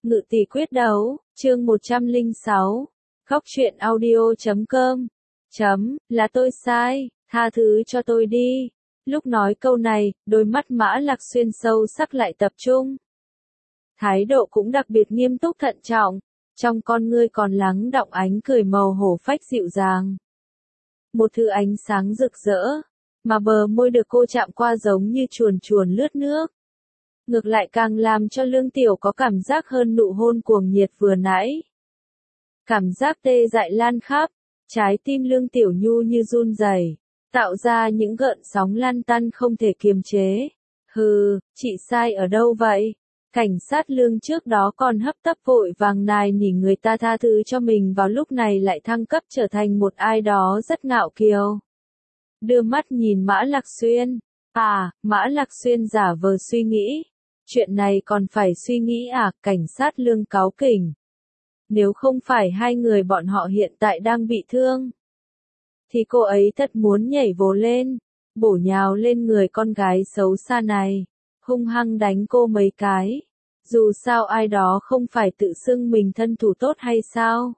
Ngự tỷ quyết đấu, chương 106. Góc truyện audio.com. Là tôi sai, tha thứ cho tôi đi. Lúc nói câu này, đôi mắt Mã Lạc Xuyên sâu sắc lại tập trung. Thái độ cũng đặc biệt nghiêm túc thận trọng, trong con ngươi còn lắng đọng ánh cười màu hổ phách dịu dàng. Một thứ ánh sáng rực rỡ, mà bờ môi được cô chạm qua giống như chuồn chuồn lướt nước. Ngược lại càng làm cho Lương Tiểu có cảm giác hơn nụ hôn cuồng nhiệt vừa nãy. Cảm giác tê dại lan khắp, trái tim Lương Tiểu nhu như run rẩy, tạo ra những gợn sóng lăn tăn không thể kiềm chế. Hừ, chị sai ở đâu vậy? Cảnh sát Lương trước đó còn hấp tấp vội vàng nài nỉ người ta tha thứ cho mình, vào lúc này lại thăng cấp trở thành một ai đó rất ngạo kiều. Đưa mắt nhìn Mã Lạc Xuyên. Mã Lạc Xuyên giả vờ suy nghĩ. Chuyện này còn phải suy nghĩ à? Cảnh sát Lương cáu kỉnh. Nếu không phải hai người bọn họ hiện tại đang bị thương, thì cô ấy thật muốn nhảy vồ lên, bổ nhào lên người con gái xấu xa này, hung hăng đánh cô mấy cái. Dù sao ai đó không phải tự xưng mình thân thủ tốt hay sao?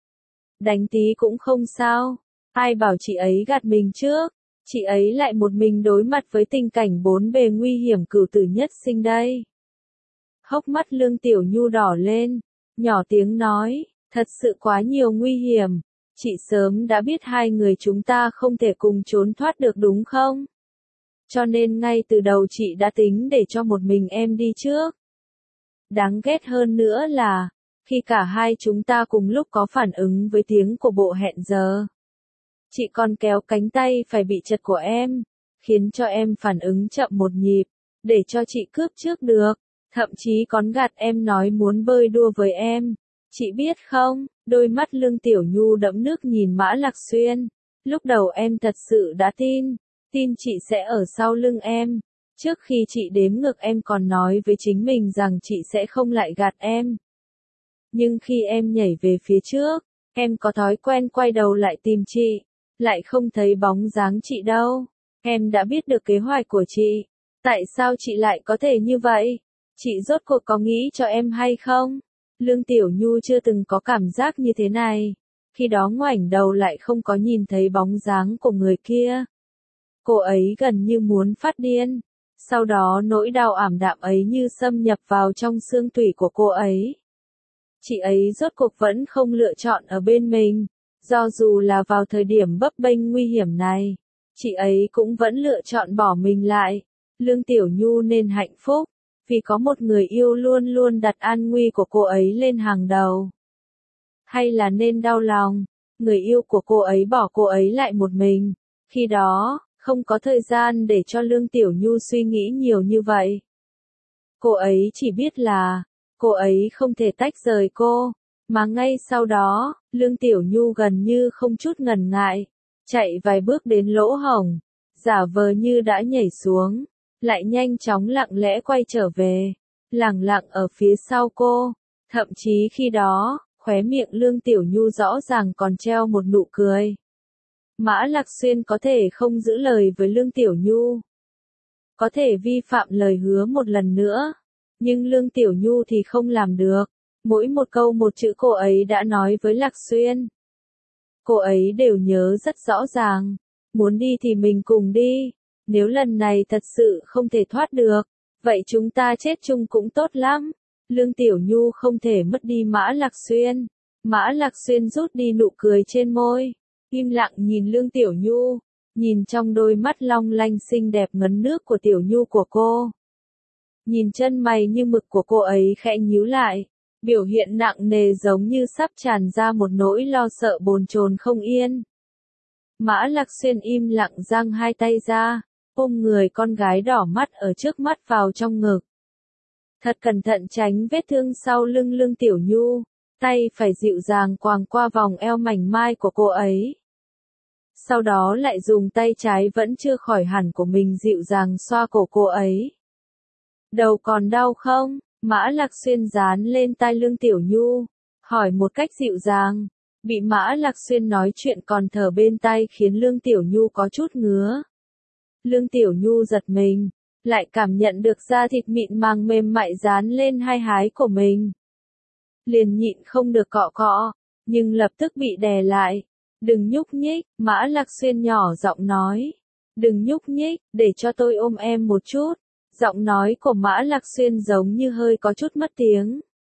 Đánh tí cũng không sao. Ai bảo chị ấy gạt mình trước? Chị ấy lại một mình đối mặt với tình cảnh bốn bề nguy hiểm cửu tử nhất sinh đây. Hốc mắt Lương Tiểu Nhu đỏ lên, nhỏ tiếng nói, thật sự quá nhiều nguy hiểm. Chị sớm đã biết hai người chúng ta không thể cùng trốn thoát được đúng không? Cho nên ngay từ đầu chị đã tính để cho một mình em đi trước. Đáng ghét hơn nữa là, khi cả hai chúng ta cùng lúc có phản ứng với tiếng của bộ hẹn giờ, chị còn kéo cánh tay phải bị chật của em, khiến cho em phản ứng chậm một nhịp, để cho chị cướp trước được, thậm chí còn gạt em nói muốn bơi đua với em. Chị biết không, đôi mắt Lương Tiểu Nhu đẫm nước nhìn Mã Lạc Xuyên. Lúc đầu em thật sự đã tin chị sẽ ở sau lưng em. Trước khi chị đếm ngược em còn nói với chính mình rằng chị sẽ không lại gạt em. Nhưng khi em nhảy về phía trước, em có thói quen quay đầu lại tìm chị, lại không thấy bóng dáng chị đâu. Em đã biết được kế hoạch của chị. Tại sao chị lại có thể như vậy? Chị rốt cuộc có nghĩ cho em hay không? Lương Tiểu Nhu chưa từng có cảm giác như thế này. Khi đó ngoảnh đầu lại không có nhìn thấy bóng dáng của người kia. Cô ấy gần như muốn phát điên. Sau đó nỗi đau ảm đạm ấy như xâm nhập vào trong xương tủy của cô ấy. Chị ấy rốt cuộc vẫn không lựa chọn ở bên mình. Do dù là vào thời điểm bấp bênh nguy hiểm này, chị ấy cũng vẫn lựa chọn bỏ mình lại. Lương Tiểu Nhu nên hạnh phúc, vì có một người yêu luôn luôn đặt an nguy của cô ấy lên hàng đầu. Hay là nên đau lòng, người yêu của cô ấy bỏ cô ấy lại một mình. Khi đó, không có thời gian để cho Lương Tiểu Nhu suy nghĩ nhiều như vậy. Cô ấy chỉ biết là, cô ấy không thể tách rời cô. Mà ngay sau đó, Lương Tiểu Nhu gần như không chút ngần ngại, chạy vài bước đến lỗ hổng, giả vờ như đã nhảy xuống, lại nhanh chóng lặng lẽ quay trở về, lẳng lặng ở phía sau cô. Thậm chí khi đó, khóe miệng Lương Tiểu Nhu rõ ràng còn treo một nụ cười. Mã Lạc Xuyên có thể không giữ lời với Lương Tiểu Nhu, có thể vi phạm lời hứa một lần nữa, nhưng Lương Tiểu Nhu thì không làm được. Mỗi một câu một chữ cô ấy đã nói với Lạc Xuyên, cô ấy đều nhớ rất rõ ràng. Muốn đi thì mình cùng đi. Nếu lần này thật sự không thể thoát được, vậy chúng ta chết chung cũng tốt lắm. Lương Tiểu Nhu không thể mất đi Mã Lạc Xuyên. Mã Lạc Xuyên rút đi nụ cười trên môi, im lặng nhìn Lương Tiểu Nhu, nhìn trong đôi mắt long lanh xinh đẹp ngấn nước của Tiểu Nhu của cô. Nhìn chân mày như mực của cô ấy khẽ nhíu lại, biểu hiện nặng nề giống như sắp tràn ra một nỗi lo sợ bồn chồn không yên. Mã Lạc Xuyên im lặng giang hai tay ra, ôm người con gái đỏ mắt ở trước mắt vào trong ngực. Thật cẩn thận tránh vết thương sau lưng Lương Tiểu Nhu, tay phải dịu dàng quàng qua vòng eo mảnh mai của cô ấy. Sau đó lại dùng tay trái vẫn chưa khỏi hẳn của mình dịu dàng xoa cổ cô ấy. Đầu còn đau không? Mã Lạc Xuyên dán lên tai Lương Tiểu Nhu, hỏi một cách dịu dàng. Bị Mã Lạc Xuyên nói chuyện còn thở bên tai khiến Lương Tiểu Nhu có chút ngứa. Lương Tiểu Nhu giật mình, lại cảm nhận được da thịt mịn màng mềm mại dán lên hai hái của mình. liền nhịn không được cọ cọ, nhưng lập tức bị đè lại. Đừng nhúc nhích, Mã Lạc Xuyên nhỏ giọng nói. Đừng nhúc nhích, để cho tôi ôm em một chút. Giọng nói của Mã Lạc Xuyên giống như hơi có chút mất tiếng.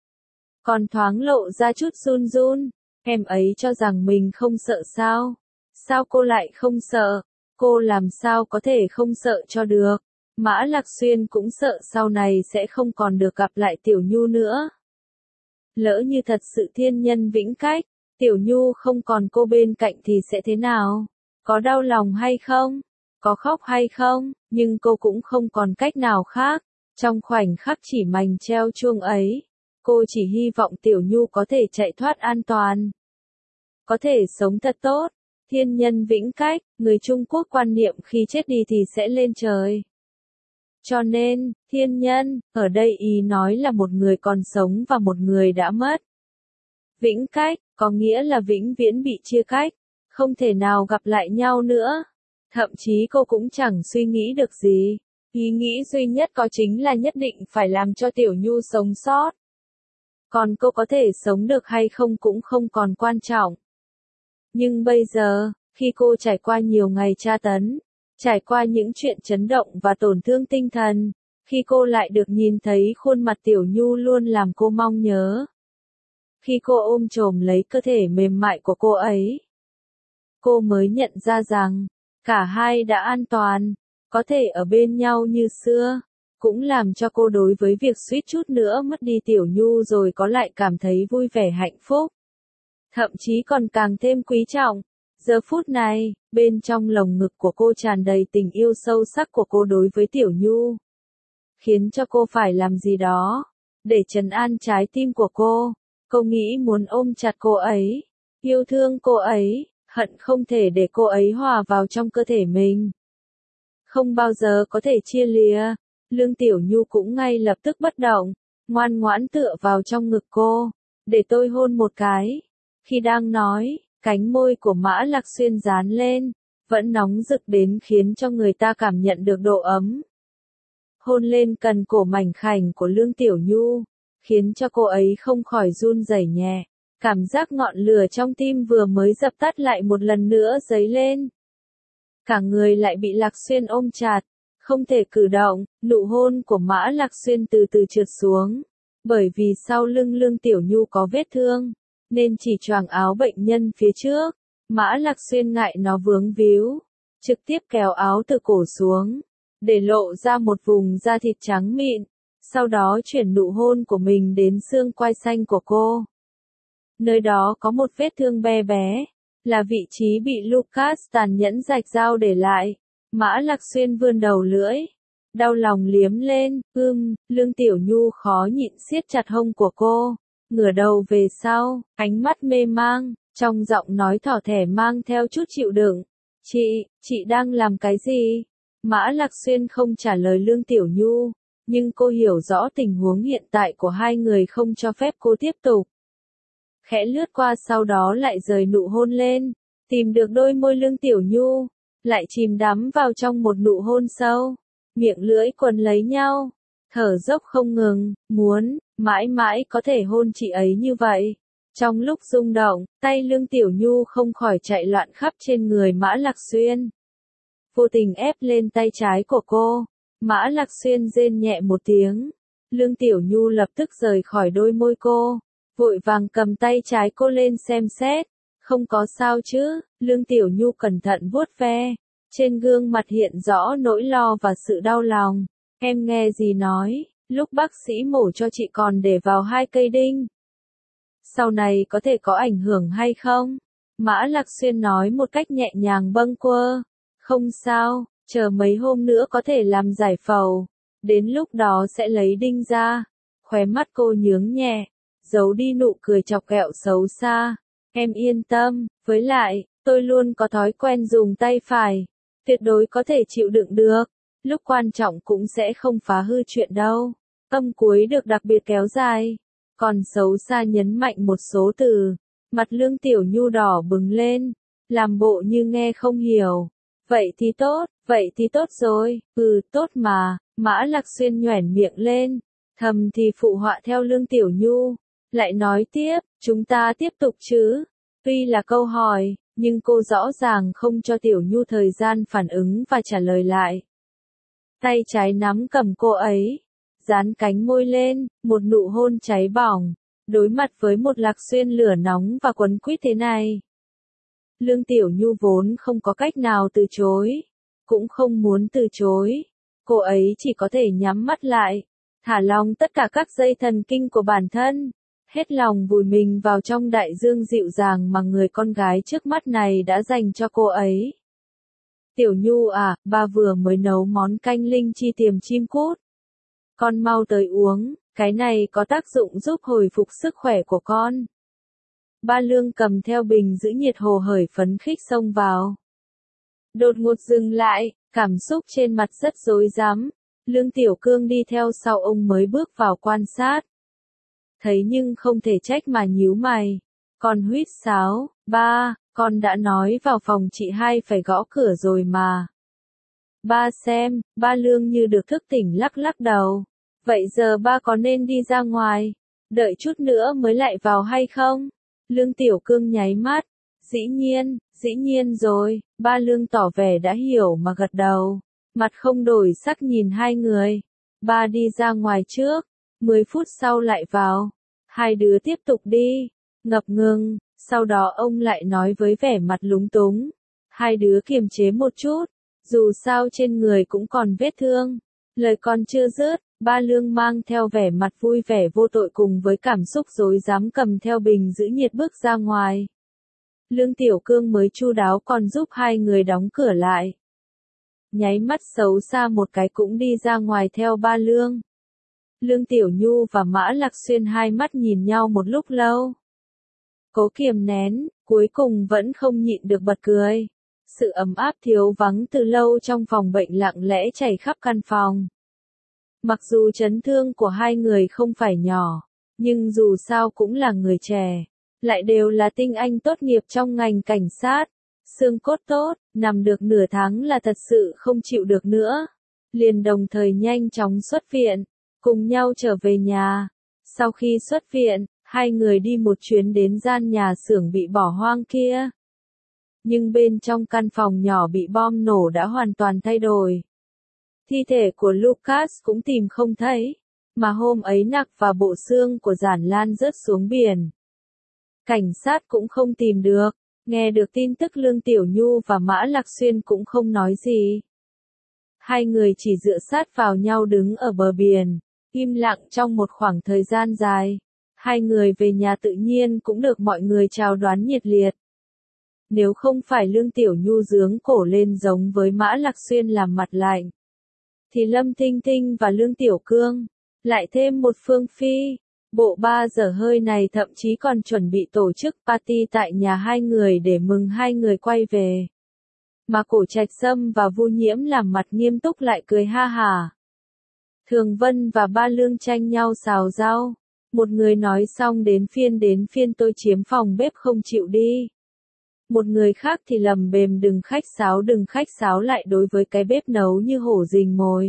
Còn thoáng lộ ra chút run run. Em ấy cho rằng mình không sợ sao? Sao cô lại không sợ? Cô làm sao có thể không sợ cho được? Mã Lạc Xuyên cũng sợ sau này sẽ không còn được gặp lại Tiểu Nhu nữa. Lỡ như thật sự thiên nhân vĩnh cách, Tiểu Nhu không còn cô bên cạnh thì sẽ thế nào? Có đau lòng hay không? Có khóc hay không? Nhưng cô cũng không còn cách nào khác. Trong khoảnh khắc chỉ mảnh treo chuông ấy, cô chỉ hy vọng Tiểu Nhu có thể chạy thoát an toàn. Có thể sống thật tốt. Thiên nhân vĩnh cách, người Trung Quốc quan niệm khi chết đi thì sẽ lên trời. Cho nên, thiên nhân, ở đây ý nói là một người còn sống và một người đã mất. Vĩnh cách, có nghĩa là vĩnh viễn bị chia cách, không thể nào gặp lại nhau nữa. Thậm chí cô cũng chẳng suy nghĩ được gì. Ý nghĩ duy nhất có chính là nhất định phải làm cho Tiểu Nhu sống sót. Còn cô có thể sống được hay không cũng không còn quan trọng. Nhưng bây giờ, khi cô trải qua nhiều ngày tra tấn, trải qua những chuyện chấn động và tổn thương tinh thần, khi cô lại được nhìn thấy khuôn mặt Tiểu Nhu luôn làm cô mong nhớ. Khi cô ôm chồm lấy cơ thể mềm mại của cô ấy, cô mới nhận ra rằng, cả hai đã an toàn, có thể ở bên nhau như xưa, cũng làm cho cô đối với việc suýt chút nữa mất đi Tiểu Nhu rồi có lại cảm thấy vui vẻ hạnh phúc. Thậm chí còn càng thêm quý trọng. Giờ phút này, bên trong lồng ngực của cô tràn đầy tình yêu sâu sắc của cô đối với Tiểu Nhu. Khiến cho cô phải làm gì đó, để trấn an trái tim của cô. Cô nghĩ muốn ôm chặt cô ấy, yêu thương cô ấy, hận không thể để cô ấy hòa vào trong cơ thể mình. Không bao giờ có thể chia lìa. Lương Tiểu Nhu cũng ngay lập tức bất động, ngoan ngoãn tựa vào trong ngực cô, để tôi hôn một cái. Khi đang nói, cánh môi của Mã Lạc Xuyên dán lên, vẫn nóng rực đến khiến cho người ta cảm nhận được độ ấm. Hôn lên cần cổ mảnh khảnh của Lương Tiểu Nhu, khiến cho cô ấy không khỏi run rẩy nhẹ. Cảm giác ngọn lửa trong tim vừa mới dập tắt lại một lần nữa dấy lên. Cả người lại bị Lạc Xuyên ôm chặt, không thể cử động. Nụ hôn của Mã Lạc Xuyên từ từ trượt xuống, bởi vì sau lưng Lương Tiểu Nhu có vết thương, nên chỉ choàng áo bệnh nhân phía trước. Mã Lạc Xuyên ngại nó vướng víu, trực tiếp kéo áo từ cổ xuống, để lộ ra một vùng da thịt trắng mịn, sau đó chuyển nụ hôn của mình đến xương quai xanh của cô. Nơi đó có một vết thương bé bé, là vị trí bị Lucas tàn nhẫn rạch dao để lại. Mã Lạc Xuyên vươn đầu lưỡi, đau lòng liếm lên. Lương Tiểu Nhu khó nhịn siết chặt hông của cô, ngửa đầu về sau, ánh mắt mê mang, trong giọng nói thỏ thẻ mang theo chút chịu đựng. Chị đang làm cái gì? Mã Lạc Xuyên không trả lời Lương Tiểu Nhu, nhưng cô hiểu rõ tình huống hiện tại của hai người không cho phép cô tiếp tục. Khẽ lướt qua sau đó lại rời nụ hôn lên, tìm được đôi môi Lương Tiểu Nhu, lại chìm đắm vào trong một nụ hôn sâu, miệng lưỡi quấn lấy nhau, thở dốc không ngừng, muốn mãi mãi có thể hôn chị ấy như vậy. Trong lúc rung động, tay Lương Tiểu Nhu không khỏi chạy loạn khắp trên người Mã Lạc Xuyên. Vô tình ép lên tay trái của cô, Mã Lạc Xuyên rên nhẹ một tiếng. Lương Tiểu Nhu lập tức rời khỏi đôi môi cô, vội vàng cầm tay trái cô lên xem xét. Không có sao chứ? Lương Tiểu Nhu cẩn thận vuốt ve, trên gương mặt hiện rõ nỗi lo và sự đau lòng. Em nghe gì nói, lúc bác sĩ mổ cho chị còn để vào 2 cây đinh. Sau này có thể có ảnh hưởng hay không? Mã Lạc Xuyên nói một cách nhẹ nhàng bâng quơ. Không sao, chờ mấy hôm nữa có thể làm giải phẫu, đến lúc đó sẽ lấy đinh ra. Khóe mắt cô nhướng nhẹ, giấu đi nụ cười chọc ghẹo xấu xa. Em yên tâm, với lại, tôi luôn có thói quen dùng tay phải, tuyệt đối có thể chịu đựng được, lúc quan trọng cũng sẽ không phá hư chuyện đâu. Âm cuối được đặc biệt kéo dài, còn xấu xa nhấn mạnh một số từ, mặt Lương Tiểu Nhu đỏ bừng lên, làm bộ như nghe không hiểu. Vậy thì tốt rồi, tốt mà. Mã Lạc Xuyên nhoẻn miệng lên, thầm thì phụ họa theo Lương Tiểu Nhu. Lại nói tiếp, chúng ta tiếp tục chứ. Tuy là câu hỏi, nhưng cô rõ ràng không cho Tiểu Nhu thời gian phản ứng và trả lời lại. Tay trái nắm cầm cô ấy, dán cánh môi lên, một nụ hôn cháy bỏng, đối mặt với một Lạc Xuyên lửa nóng và quấn quýt thế này. Lương Tiểu Nhu vốn không có cách nào từ chối, cũng không muốn từ chối. Cô ấy chỉ có thể nhắm mắt lại, thả lỏng tất cả các dây thần kinh của bản thân, hết lòng vùi mình vào trong đại dương dịu dàng mà người con gái trước mắt này đã dành cho cô ấy. Tiểu Nhu à, ba vừa mới nấu món canh linh chi tiềm chim cút. Con mau tới uống, cái này có tác dụng giúp hồi phục sức khỏe của con. Ba Lương cầm theo bình giữ nhiệt hồ hởi phấn khích xông vào. Đột ngột dừng lại, cảm xúc trên mặt rất rối rắm. Lương Tiểu Cương đi theo sau ông mới bước vào quan sát. Thấy nhưng không thể trách mà nhíu mày. Con huýt sáo, ba, con đã nói vào phòng chị hai phải gõ cửa rồi mà. Ba xem, ba Lương như được thức tỉnh lắc lắc đầu. Vậy giờ ba có nên đi ra ngoài, đợi chút nữa mới lại vào hay không? Lương Tiểu Cương nháy mắt. Dĩ nhiên rồi, ba Lương tỏ vẻ đã hiểu mà gật đầu. Mặt không đổi sắc nhìn hai người. Ba đi ra ngoài trước, 10 phút sau lại vào. Hai đứa tiếp tục đi. Ngập ngừng, sau đó ông lại nói với vẻ mặt lúng túng. Hai đứa kiềm chế một chút, dù sao trên người cũng còn vết thương. Lời còn chưa dứt, ba Lương mang theo vẻ mặt vui vẻ vô tội cùng với cảm xúc rối rắm cầm theo bình giữ nhiệt bước ra ngoài. Lương Tiểu Cương mới chu đáo còn giúp hai người đóng cửa lại. Nháy mắt xấu xa một cái cũng đi ra ngoài theo ba Lương. Lương Tiểu Nhu và Mã Lạc Xuyên hai mắt nhìn nhau một lúc lâu. Cố kiềm nén, cuối cùng vẫn không nhịn được bật cười. Sự ấm áp thiếu vắng từ lâu trong phòng bệnh lặng lẽ chảy khắp căn phòng. Mặc dù chấn thương của hai người không phải nhỏ, nhưng dù sao cũng là người trẻ, lại đều là tinh anh tốt nghiệp trong ngành cảnh sát. Xương cốt tốt, nằm được nửa tháng là thật sự không chịu được nữa. Liền đồng thời nhanh chóng xuất viện, cùng nhau trở về nhà. Sau khi xuất viện, hai người đi một chuyến đến gian nhà xưởng bị bỏ hoang kia. Nhưng bên trong căn phòng nhỏ bị bom nổ đã hoàn toàn thay đổi. Thi thể của Lucas cũng tìm không thấy, mà hôm ấy nặc và bộ xương của Giản Lan rớt xuống biển. Cảnh sát cũng không tìm được, nghe được tin tức Lương Tiểu Nhu và Mã Lạc Xuyên cũng không nói gì. Hai người chỉ dựa sát vào nhau đứng ở bờ biển, im lặng trong một khoảng thời gian dài. Hai người về nhà tự nhiên cũng được mọi người chào đón nhiệt liệt. Nếu không phải Lương Tiểu Nhu giướng cổ lên giống với Mã Lạc Xuyên làm mặt lạnh, thì Lâm Thinh Thinh và Lương Tiểu Cương, lại thêm một Phương Phi, bộ 3 giờ hơi này thậm chí còn chuẩn bị tổ chức party tại nhà hai người để mừng hai người quay về. Mà Cổ Trạch Sâm và Vu Nhiễm làm mặt nghiêm túc lại cười ha hả. Thường Vân và ba Lương tranh nhau xào rau. Một người nói xong đến phiên tôi chiếm phòng bếp không chịu đi. Một người khác thì lầm bềm đừng khách sáo lại đối với cái bếp nấu như hổ rình mồi.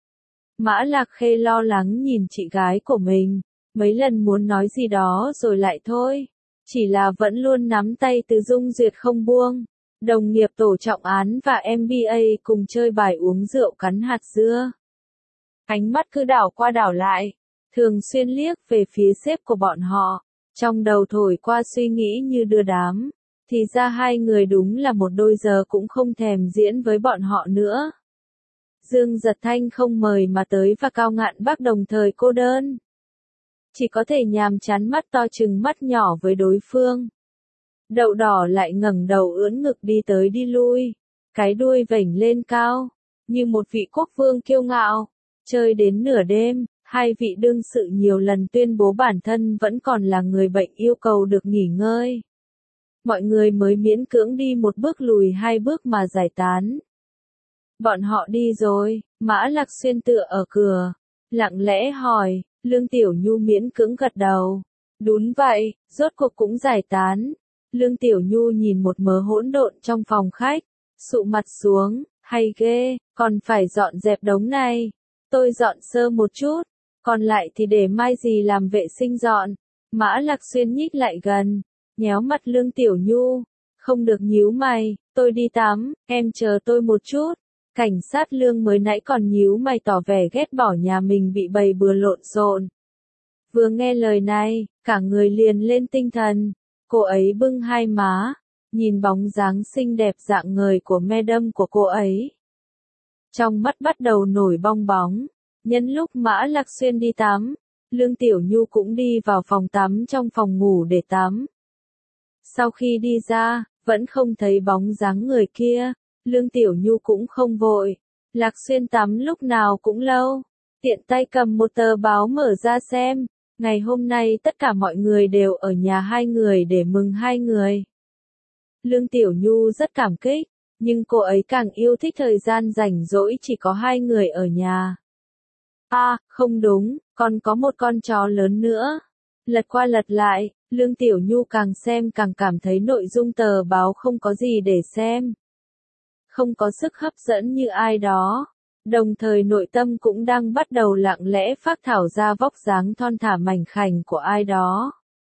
Mã Lạc Khê lo lắng nhìn chị gái của mình, mấy lần muốn nói gì đó rồi lại thôi. Chỉ là vẫn luôn nắm tay Từ Dung Duyệt không buông. Đồng nghiệp tổ trọng án và MBA cùng chơi bài uống rượu cắn hạt dưa. Ánh mắt cứ đảo qua đảo lại, thường xuyên liếc về phía sếp của bọn họ, trong đầu thổi qua suy nghĩ như đưa đám. Thì ra hai người đúng là một đôi giờ cũng không thèm diễn với bọn họ nữa. Dương Giật Thanh không mời mà tới và Cao Ngạn Bắc đồng thời cô đơn. Chỉ có thể nhàm chán mắt to chừng mắt nhỏ với đối phương. Đậu đỏ lại ngẩng đầu ưỡn ngực đi tới đi lui, cái đuôi vểnh lên cao, như một vị quốc vương kiêu ngạo. Chơi đến nửa đêm, hai vị đương sự nhiều lần tuyên bố bản thân vẫn còn là người bệnh yêu cầu được nghỉ ngơi. Mọi người mới miễn cưỡng đi một bước lùi hai bước mà giải tán. Bọn họ đi rồi, Mã Lạc Xuyên tựa ở cửa, lặng lẽ hỏi, Lương Tiểu Nhu miễn cưỡng gật đầu. Đúng vậy, rốt cuộc cũng giải tán. Lương Tiểu Nhu nhìn một mớ hỗn độn trong phòng khách, sụ mặt xuống, hay ghê, còn phải dọn dẹp đống này. Tôi dọn sơ một chút, còn lại thì để mai gì làm vệ sinh dọn. Mã Lạc Xuyên nhích lại gần, nhéo mặt Lương Tiểu Nhu. Không được nhíu mày, tôi đi tắm, em chờ tôi một chút. Cảnh sát Lương mới nãy còn nhíu mày tỏ vẻ ghét bỏ nhà mình bị bày bừa lộn xộn. Vừa nghe lời này, cả người liền lên tinh thần. Cô ấy bưng hai má, nhìn bóng dáng xinh đẹp dạng người của madam của cô ấy. Trong mắt bắt đầu nổi bong bóng. Nhân lúc Mã Lạc Xuyên đi tắm, Lương Tiểu Nhu cũng đi vào phòng tắm trong phòng ngủ để tắm. Sau khi đi ra, vẫn không thấy bóng dáng người kia, Lương Tiểu Nhu cũng không vội. Lạc Xuyên tắm lúc nào cũng lâu, tiện tay cầm một tờ báo mở ra xem. Ngày hôm nay tất cả mọi người đều ở nhà hai người để mừng hai người. Lương Tiểu Nhu rất cảm kích, nhưng cô ấy càng yêu thích thời gian rảnh rỗi chỉ có hai người ở nhà. Không đúng, còn có một con chó lớn nữa. Lật qua lật lại, Lương Tiểu Nhu càng xem càng cảm thấy nội dung tờ báo không có gì để xem. Không có sức hấp dẫn như ai đó. Đồng thời nội tâm cũng đang bắt đầu lặng lẽ phác thảo ra vóc dáng thon thả mảnh khảnh của ai đó.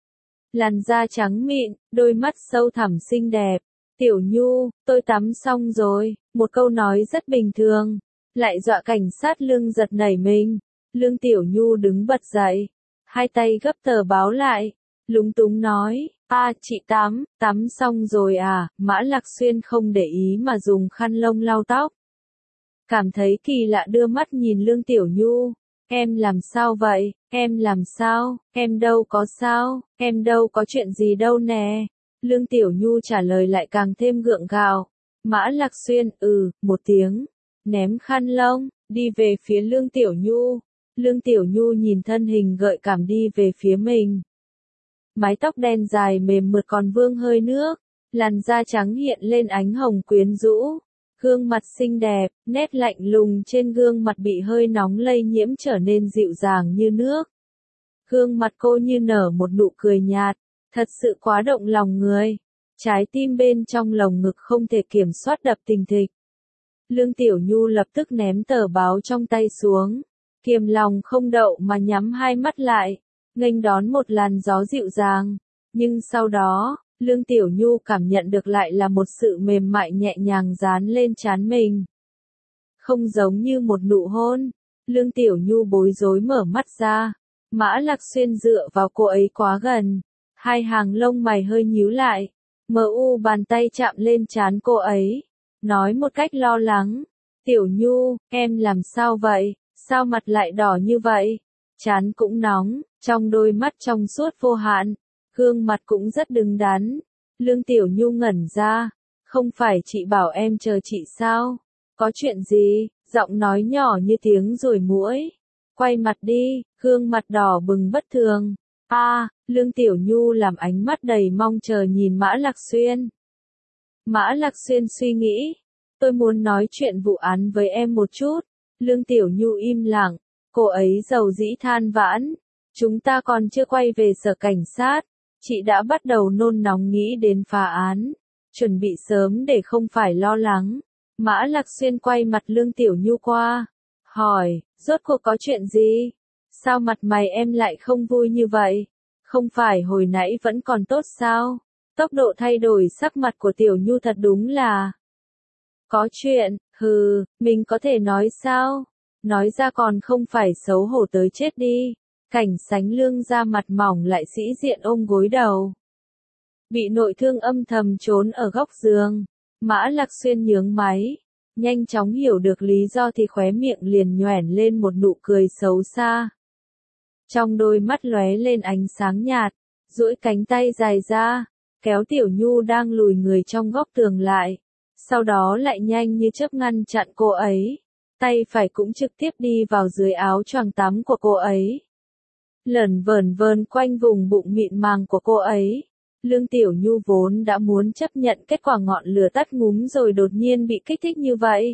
Làn da trắng mịn, đôi mắt sâu thẳm xinh đẹp. Tiểu Nhu, tôi tắm xong rồi, một câu nói rất bình thường, lại dọa cảnh sát Lương giật nảy mình. Lương Tiểu Nhu đứng bật dậy, hai tay gấp tờ báo lại, lúng túng nói, chị tắm xong rồi à. Mã Lạc Xuyên không để ý mà dùng khăn lông lau tóc. Cảm thấy kỳ lạ đưa mắt nhìn Lương Tiểu Nhu, em làm sao vậy, em làm sao, em đâu có sao, em đâu có chuyện gì đâu nè. Lương Tiểu Nhu trả lời lại càng thêm gượng gạo. Mã Lạc Xuyên, một tiếng, ném khăn lông, đi về phía Lương Tiểu Nhu. Lương Tiểu Nhu nhìn thân hình gợi cảm đi về phía mình. Mái tóc đen dài mềm mượt còn vương hơi nước, làn da trắng hiện lên ánh hồng quyến rũ. Gương mặt xinh đẹp, nét lạnh lùng trên gương mặt bị hơi nóng lây nhiễm trở nên dịu dàng như nước. Gương mặt cô như nở một nụ cười nhạt, thật sự quá động lòng người. Trái tim bên trong lồng ngực không thể kiểm soát đập thình thịch. Lương Tiểu Nhu lập tức ném tờ báo trong tay xuống, kiềm lòng không đậu mà nhắm hai mắt lại, nghênh đón một làn gió dịu dàng. Nhưng sau đó, Lương Tiểu Nhu cảm nhận được lại là một sự mềm mại nhẹ nhàng dán lên trán mình. Không giống như một nụ hôn. Lương Tiểu Nhu bối rối mở mắt ra. Mã Lạc Xuyên dựa vào cô ấy quá gần. Hai hàng lông mày hơi nhíu lại. Bàn tay chạm lên trán cô ấy. Nói một cách lo lắng. Tiểu Nhu, em làm sao vậy? Sao mặt lại đỏ như vậy? Trán cũng nóng, trong đôi mắt trong suốt vô hạn. Gương mặt cũng rất đứng đắn. Lương Tiểu Nhu ngẩn ra. Không phải chị bảo em chờ chị sao? Có chuyện gì? Giọng nói nhỏ như tiếng ruồi muỗi. Quay mặt đi, gương mặt đỏ bừng bất thường. Lương Tiểu Nhu làm ánh mắt đầy mong chờ nhìn Mã Lạc Xuyên. Mã Lạc Xuyên suy nghĩ. Tôi muốn nói chuyện vụ án với em một chút. Lương Tiểu Nhu im lặng. Cô ấy dầu dĩ than vãn. Chúng ta còn chưa quay về sở cảnh sát. Chị đã bắt đầu nôn nóng nghĩ đến phá án. Chuẩn bị sớm để không phải lo lắng. Mã Lạc Xuyên quay mặt Lương Tiểu Nhu qua. Hỏi, rốt cuộc có chuyện gì? Sao mặt mày em lại không vui như vậy? Không phải hồi nãy vẫn còn tốt sao? Tốc độ thay đổi sắc mặt của Tiểu Nhu thật đúng là... Có chuyện, mình có thể nói sao? Nói ra còn không phải xấu hổ tới chết đi. Cảnh Sánh Lương ra mặt mỏng lại sĩ diện ôm gối đầu. Bị nội thương âm thầm trốn ở góc giường. Mã Lạc Xuyên nhướng máy. Nhanh chóng hiểu được lý do thì khóe miệng liền nhoẻn lên một nụ cười xấu xa. Trong đôi mắt lóe lên ánh sáng nhạt. Duỗi cánh tay dài ra. Kéo Tiểu Nhu đang lùi người trong góc tường lại. Sau đó lại nhanh như chớp ngăn chặn cô ấy. Tay phải cũng trực tiếp đi vào dưới áo choàng tắm của cô ấy. Lởn vởn quanh vùng bụng mịn màng của cô ấy. Lương Tiểu Nhu vốn đã muốn chấp nhận kết quả ngọn lửa tắt ngúm rồi đột nhiên bị kích thích như vậy.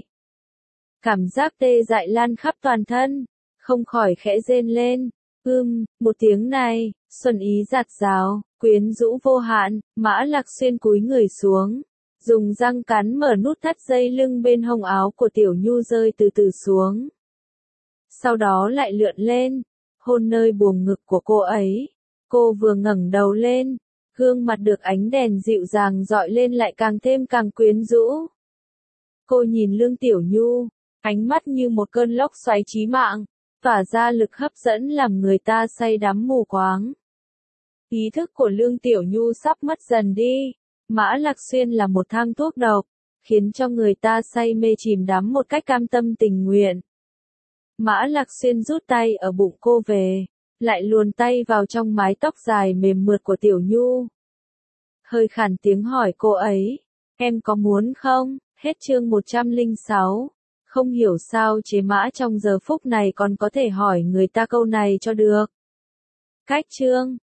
Cảm giác tê dại lan khắp toàn thân, không khỏi khẽ rên lên. Một tiếng này, xuân ý dạt dào, quyến rũ vô hạn. Mã Lạc Xuyên cúi người xuống, dùng răng cắn mở nút thắt dây lưng bên hông áo của Tiểu Nhu rơi từ từ xuống. Sau đó lại lượn lên, hôn nơi buồng ngực của cô ấy. Cô vừa ngẩng đầu lên, gương mặt được ánh đèn dịu dàng dọi lên lại càng quyến rũ. Cô nhìn Lương Tiểu Nhu, ánh mắt như một cơn lốc xoáy chí mạng, tỏa ra lực hấp dẫn làm người ta say đắm mù quáng. Ý thức của Lương Tiểu Nhu sắp mất dần đi. Mã Lạc Xuyên là một thang thuốc độc, khiến cho người ta say mê chìm đắm một cách cam tâm tình nguyện. Mã Lạc Xuyên rút tay ở bụng cô về, lại luồn tay vào trong mái tóc dài mềm mượt của Tiểu Nhu. Hơi khàn tiếng hỏi cô ấy, em có muốn không? Hết chương 106. Không hiểu sao chế mã trong giờ phút này còn có thể hỏi người ta câu này cho được. Cách chương